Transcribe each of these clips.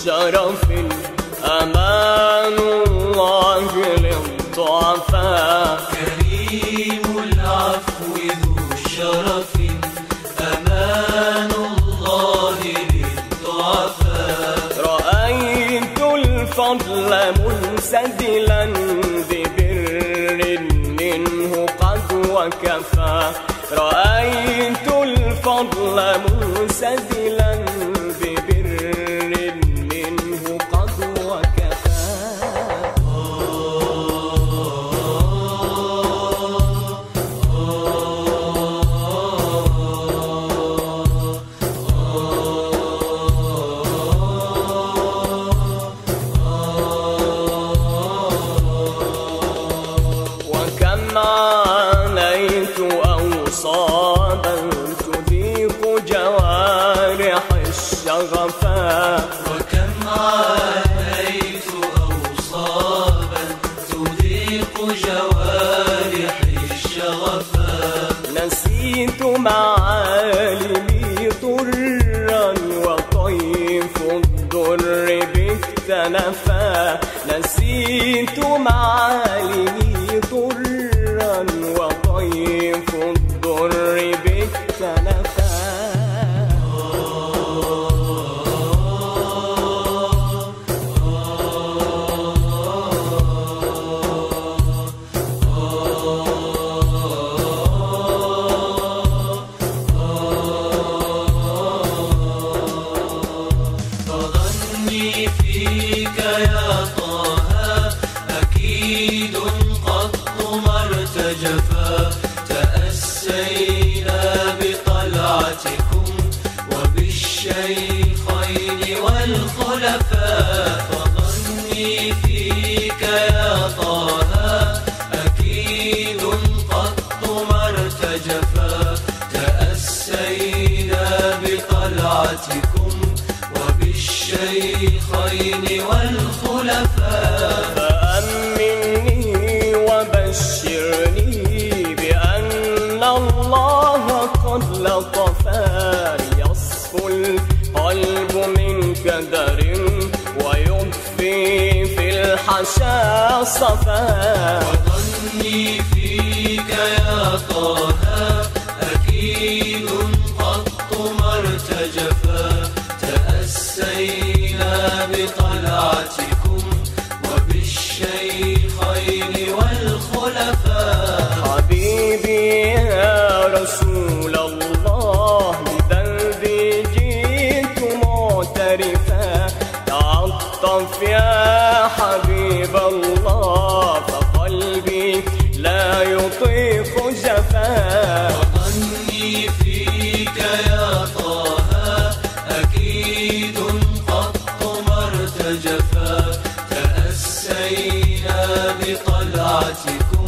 شرف أمان الله للضعفاء. كريم العفو ذو شرف أمان الله للضعفاء. رأيت الفضل منسدلا ببر منه قد وكفى. رأيت الفضل منسدلا ببر منه قد وكفى. وكم عانيت أوصابا تذيق جوارح الشغفا. وكم عانيت أوصابا تذيق جوارح الشغفا. نسيت معالمي طرا وطيف الضر بك تنفى. نسيت معالمي طرا وطيف الضر بك تنفى. فظني فيك يا طه أكيد قط ما ارتجفا. تأسينا بطلعتكم وبالشيخين والخلفاء. فظني فيك يا طه أكيد قط ما ارتجفا. تأسينا بطلعتكم وبالشيخين والخلفاء. فأمني وبشرني بأن الله قد لطفاني. يصفو القلب من كدر ويضفي في الحشا صفا. وظني فيك يا طه أكيد قط ما ارتجفا. تأسينا بطلعتكم وبالشيخين والخلفاء. حبيبي يا رسول الله بذنبي جئت معترفا. تعطف يا حبيب الله فقلبي لا يطيق جفا. وظني فيك يا طه أكيد قط ما ارتجفا. تأسينا بطلعتكم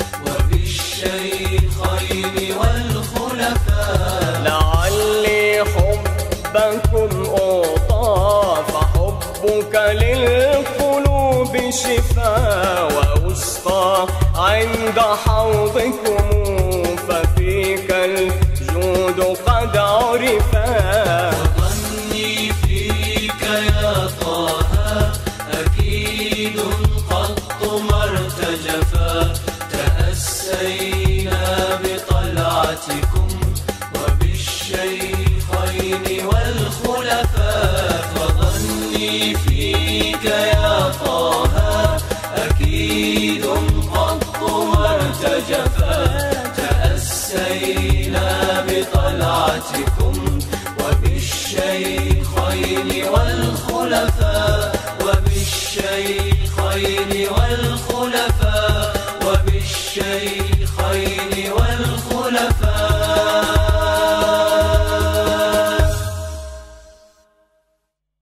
وبالشيخين والخلفاء. لعلي حبكم أعطى فحبك للقلوب شفاء. وأسقى عند حوضكم ففيك الجود قد عرفا. وظني فيك يا طه أكيد قط ما ارتجفا. تأسينا بطلعتكم وبالشيخين والخلفاء. فظني فيك يا طه أكيد قط ما ارتجفا. تأسينا بطلعتكم وبالشيخين والخلفاء. وبالشيخين والخلفاء. وبالشيخين والخلفاء.